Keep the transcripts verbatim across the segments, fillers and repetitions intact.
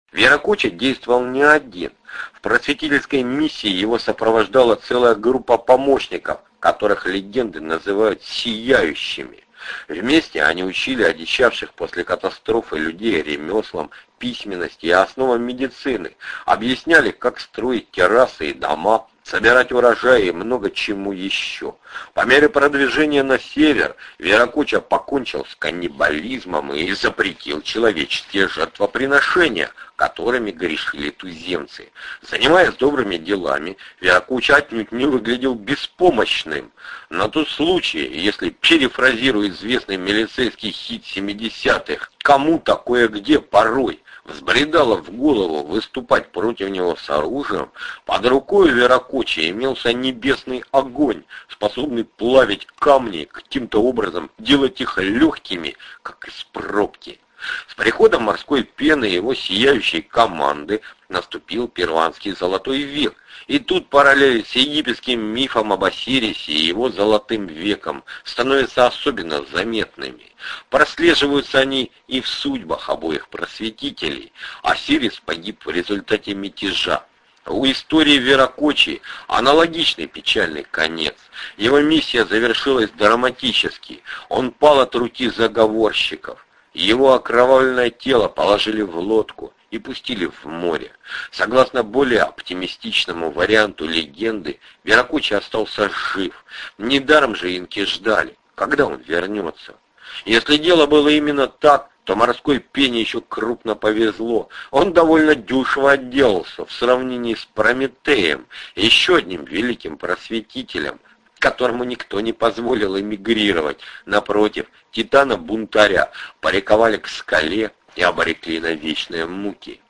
Виракоча действовал не один. В просветительской миссии его сопровождала целая группа помощников, которых легенды называют «сияющими». Вместе они учили одичавших после катастрофы людей ремеслам, письменности и основам медицины, объясняли, как строить террасы и дома, собирать урожай и много чему еще. По мере продвижения на север Виракоча покончил с каннибализмом и запретил человеческие жертвоприношения, которыми грешили туземцы. Занимаясь добрыми делами, Виракоча отнюдь не выглядел беспомощным. На тот случай, если, перефразируя известный милицейский хит семидесятых, кому-то кое-где порой взбредало в голову выступать против него с оружием, под рукой Виракоча имелся небесный огонь, способный плавить камни, каким-то образом делать их легкими, как из пробки. С приходом морской пены и его сияющей команды наступил перуанский золотой век, и тут параллели с египетским мифом об Осирисе и его золотым веком становятся особенно заметными. Прослеживаются они и в судьбах обоих просветителей. Осирис погиб в результате мятежа. У истории Виракочи аналогичный печальный конец. Его миссия завершилась драматически. Он пал от руки заговорщиков. Его окровавленное тело положили в лодку и пустили в море. Согласно более оптимистичному варианту легенды, Виракочи остался жив. Недаром же инки ждали, когда он вернется. Если дело было именно так, то морской пене еще крупно повезло. Он довольно дешево отделался в сравнении с Прометеем, еще одним великим просветителем, которому никто не позволил эмигрировать. Напротив, титана-бунтаря приковали к скале и обрекли на вечные муки.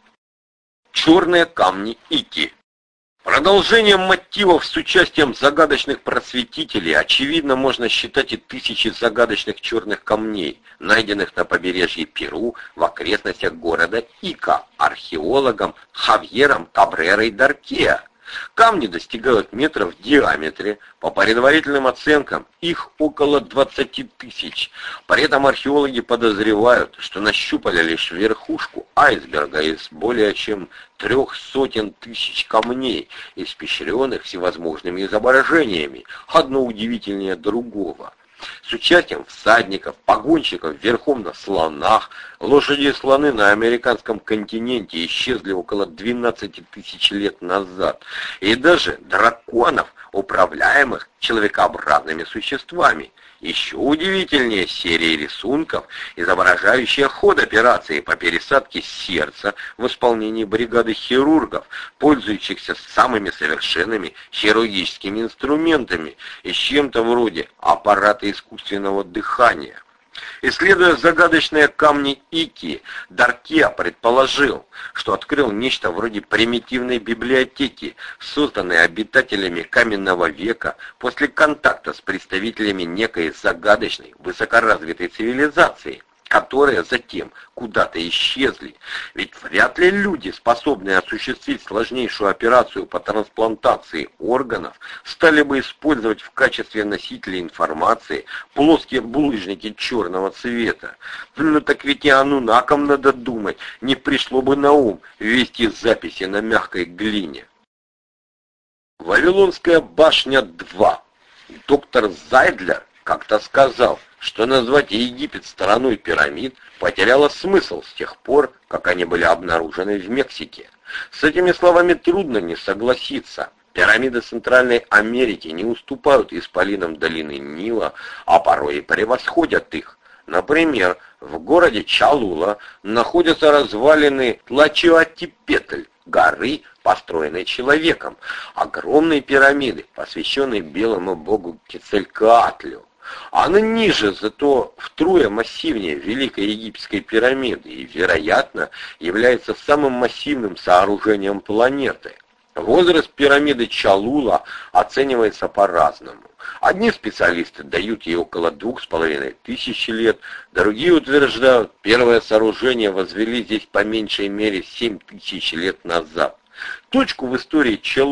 Черные камни Ики. Продолжением мотивов с участием загадочных просветителей, очевидно, можно считать и тысячи загадочных черных камней, найденных на побережье Перу в окрестностях города Ика археологом Хавьером Кабрерой Даркеа. Камни достигают метров в диаметре, по предварительным оценкам их около двадцати тысяч. При этом археологи подозревают, что нащупали лишь верхушку айсберга из более чем трех сотен тысяч камней, испещренных всевозможными изображениями, одно удивительнее другого. С участием всадников, погонщиков верхом на слонах, лошади и слоны на американском континенте исчезли около двенадцати тысяч лет назад, и даже драконов, управляемых человекообразными существами. Еще удивительнее серии рисунков, изображающие ход операции по пересадке сердца в исполнении бригады хирургов, пользующихся самыми совершенными хирургическими инструментами и с чем-то вроде аппарата искусственного дыхания. Исследуя загадочные камни Ики, Даркеа предположил, что открыл нечто вроде примитивной библиотеки, созданной обитателями каменного века после контакта с представителями некой загадочной, высокоразвитой цивилизации, которые затем куда-то исчезли. Ведь вряд ли люди, способные осуществить сложнейшую операцию по трансплантации органов, стали бы использовать в качестве носителей информации плоские булыжники черного цвета. Ну так ведь и анунакам надо думать, не пришло бы на ум вести записи на мягкой глине. Вавилонская башня два. Доктор Зайдлер как-то сказал, что назвать Египет стороной пирамид потеряло смысл с тех пор, как они были обнаружены в Мексике. С этими словами трудно не согласиться. Пирамиды Центральной Америки не уступают исполинам долины Нила, а порой и превосходят их. Например, в городе Чалула находятся развалины Тлачиотипетль, горы, построенной человеком, огромные пирамиды, посвященные белому богу Кецалькоатлю. Она ниже, зато втрое массивнее Великой Египетской пирамиды и, вероятно, является самым массивным сооружением планеты. Возраст пирамиды Чалула оценивается по-разному. Одни специалисты дают ей около двух с половиной тысяч лет, другие утверждают, первое сооружение возвели здесь по меньшей мере семь тысяч лет назад. Точку в истории Чалула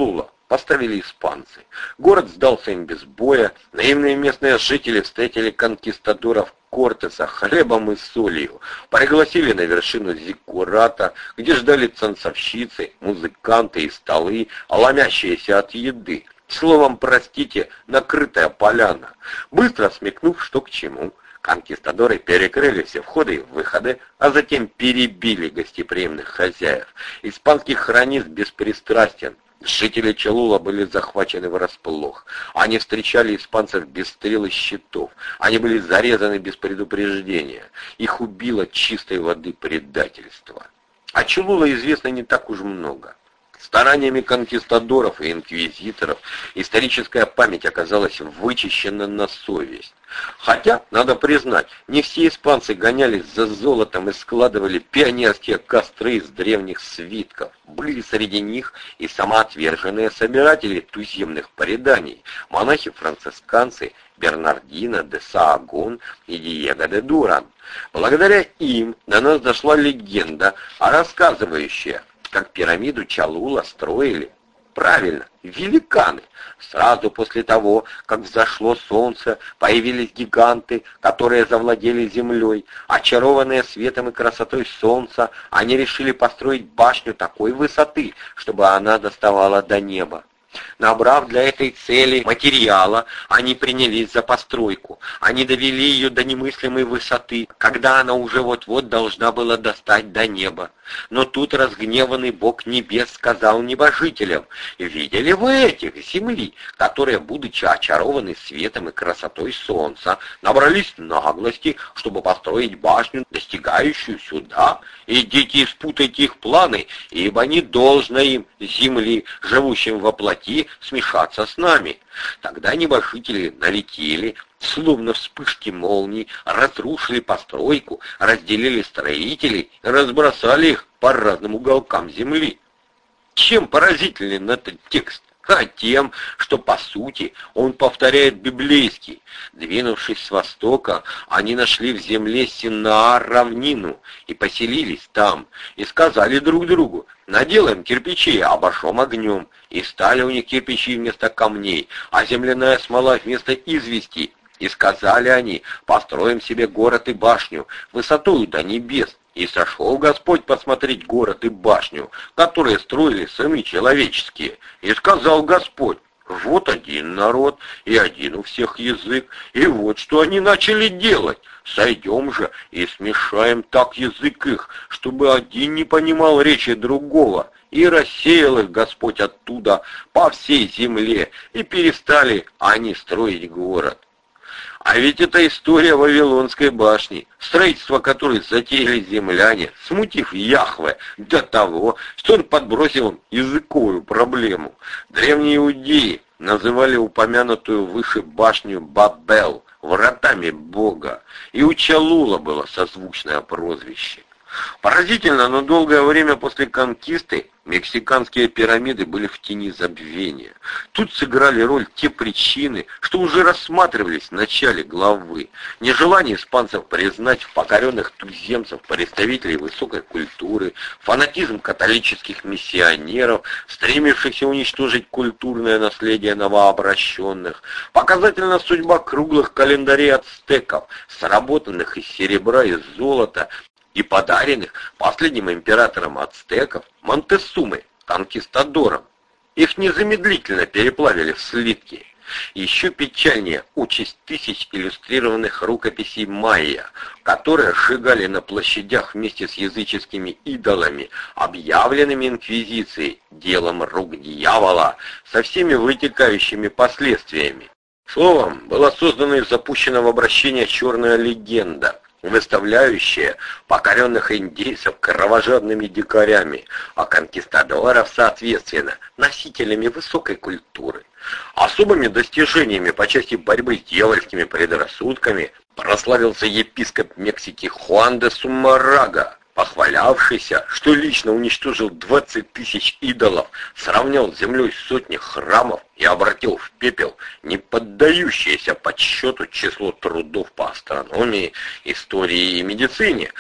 поставили испанцы. Город сдался им без боя, наивные местные жители встретили конкистадоров Кортеса хлебом и солью, пригласили на вершину зиккурата, где ждали танцовщицы, музыканты и столы, ломящиеся от еды. Словом, простите, накрытая поляна. Быстро смекнув, что к чему, конкистадоры перекрыли все входы и выходы, а затем перебили гостеприимных хозяев. Испанский хронист беспристрастен. Жители Чалула были захвачены врасплох. Они встречали испанцев без стрел и щитов. Они были зарезаны без предупреждения. Их убило чистой воды предательство. О Чалула известно не так уж много. Стараниями конкистадоров и инквизиторов историческая память оказалась вычищена на совесть. Хотя, надо признать, не все испанцы гонялись за золотом и складывали пионерские костры из древних свитков. Были среди них и самоотверженные собиратели туземных преданий, монахи-францисканцы Бернардино де Саагон и Диего де Дуран. Благодаря им до нас дошла легенда, рассказывающая, как пирамиду Чалула строили. Правильно, великаны. Сразу после того, как взошло солнце, появились гиганты, которые завладели землей. Очарованные светом и красотой солнца, они решили построить башню такой высоты, чтобы она доставала до неба. Набрав для этой цели материала, они принялись за постройку. Они довели ее до немыслимой высоты, когда она уже вот-вот должна была достать до неба. Но тут разгневанный Бог Небес сказал небожителям: «Видели вы этих земли, которые, будучи очарованы светом и красотой солнца, набрались наглости, чтобы построить башню, достигающую сюда? Идите и спутайте их планы, ибо не должно им, земли, живущим во плоти, смешаться с нами». Тогда небожители налетели, словно вспышки молний, разрушили постройку, разделили строителей, разбросали их по разным уголкам земли. Чем поразителен этот текст? А тем, что по сути он повторяет библейский. Двинувшись с востока, они нашли в земле Синаар равнину и поселились там, и сказали друг другу: «Наделаем кирпичей, обожжем огнем». И стали у них кирпичи вместо камней, а земляная смола вместо извести. И сказали они: «Построим себе город и башню, высотою до небес». И сошел Господь посмотреть город и башню, которые строили сыны человеческие. И сказал Господь: «Вот один народ, и один у всех язык, и вот что они начали делать. Сойдем же и смешаем так язык их, чтобы один не понимал речи другого». И рассеял их Господь оттуда по всей земле, и перестали они строить город. А ведь это история Вавилонской башни, строительство которой затеяли земляне, смутив Яхве до того, что он подбросил им языковую проблему. Древние иудеи называли упомянутую выше башню Бабел, вратами Бога, и у Чалула было созвучное прозвище. Поразительно, но долгое время после конкисты мексиканские пирамиды были в тени забвения. Тут сыграли роль те причины, что уже рассматривались в начале главы. Нежелание испанцев признать в покоренных туземцев представителей высокой культуры, фанатизм католических миссионеров, стремившихся уничтожить культурное наследие новообращенных, показательна судьба круглых календарей ацтеков, сработанных из серебра и золота, и подаренных последним императором ацтеков Монтесумой, конкистадором. Их незамедлительно переплавили в слитки. Еще печальнее участь тысяч иллюстрированных рукописей майя, которые сжигали на площадях вместе с языческими идолами, объявленными инквизицией делом рук дьявола, со всеми вытекающими последствиями. Словом, была создана и запущена в обращение черная легенда, выставляющая покоренных индейцев кровожадными дикарями, а конкистадоров, соответственно, носителями высокой культуры. Особыми достижениями по части борьбы с дьявольскими предрассудками прославился епископ Мексики Хуан де Сумарага, похвалявшийся, что лично уничтожил двадцать тысяч идолов, сравнял с землей сотни храмов и обратил в пепел не поддающееся подсчету число трудов по астрономии, истории и медицине,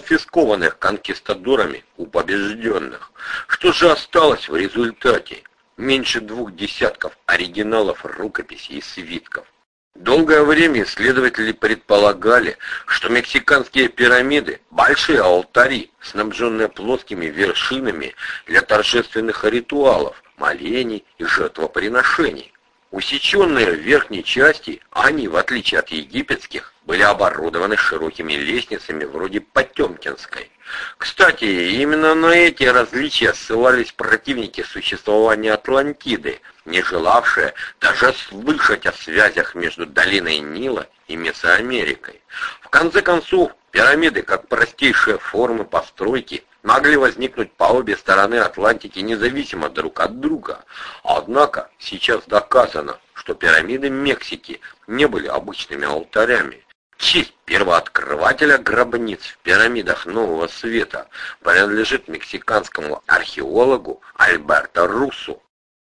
конфискованных конкистадорами у побежденных. Что же осталось в результате? меньше двух десятков оригиналов рукописей и свитков. Долгое время исследователи предполагали, что мексиканские пирамиды – большие алтари, снабженные плоскими вершинами для торжественных ритуалов, молений и жертвоприношений. Усеченные в верхней части, они, в отличие от египетских, были оборудованы широкими лестницами вроде Потемкинской. Кстати, именно на эти различия ссылались противники существования Атлантиды, не желавшие даже слышать о связях между долиной Нила и Месоамерикой. В конце концов, пирамиды, как простейшие формы постройки, могли возникнуть по обе стороны Атлантики независимо друг от друга. Однако сейчас доказано, что пирамиды Мексики не были обычными алтарями. Честь первооткрывателя гробниц в пирамидах Нового Света принадлежит мексиканскому археологу Альберто Руссу.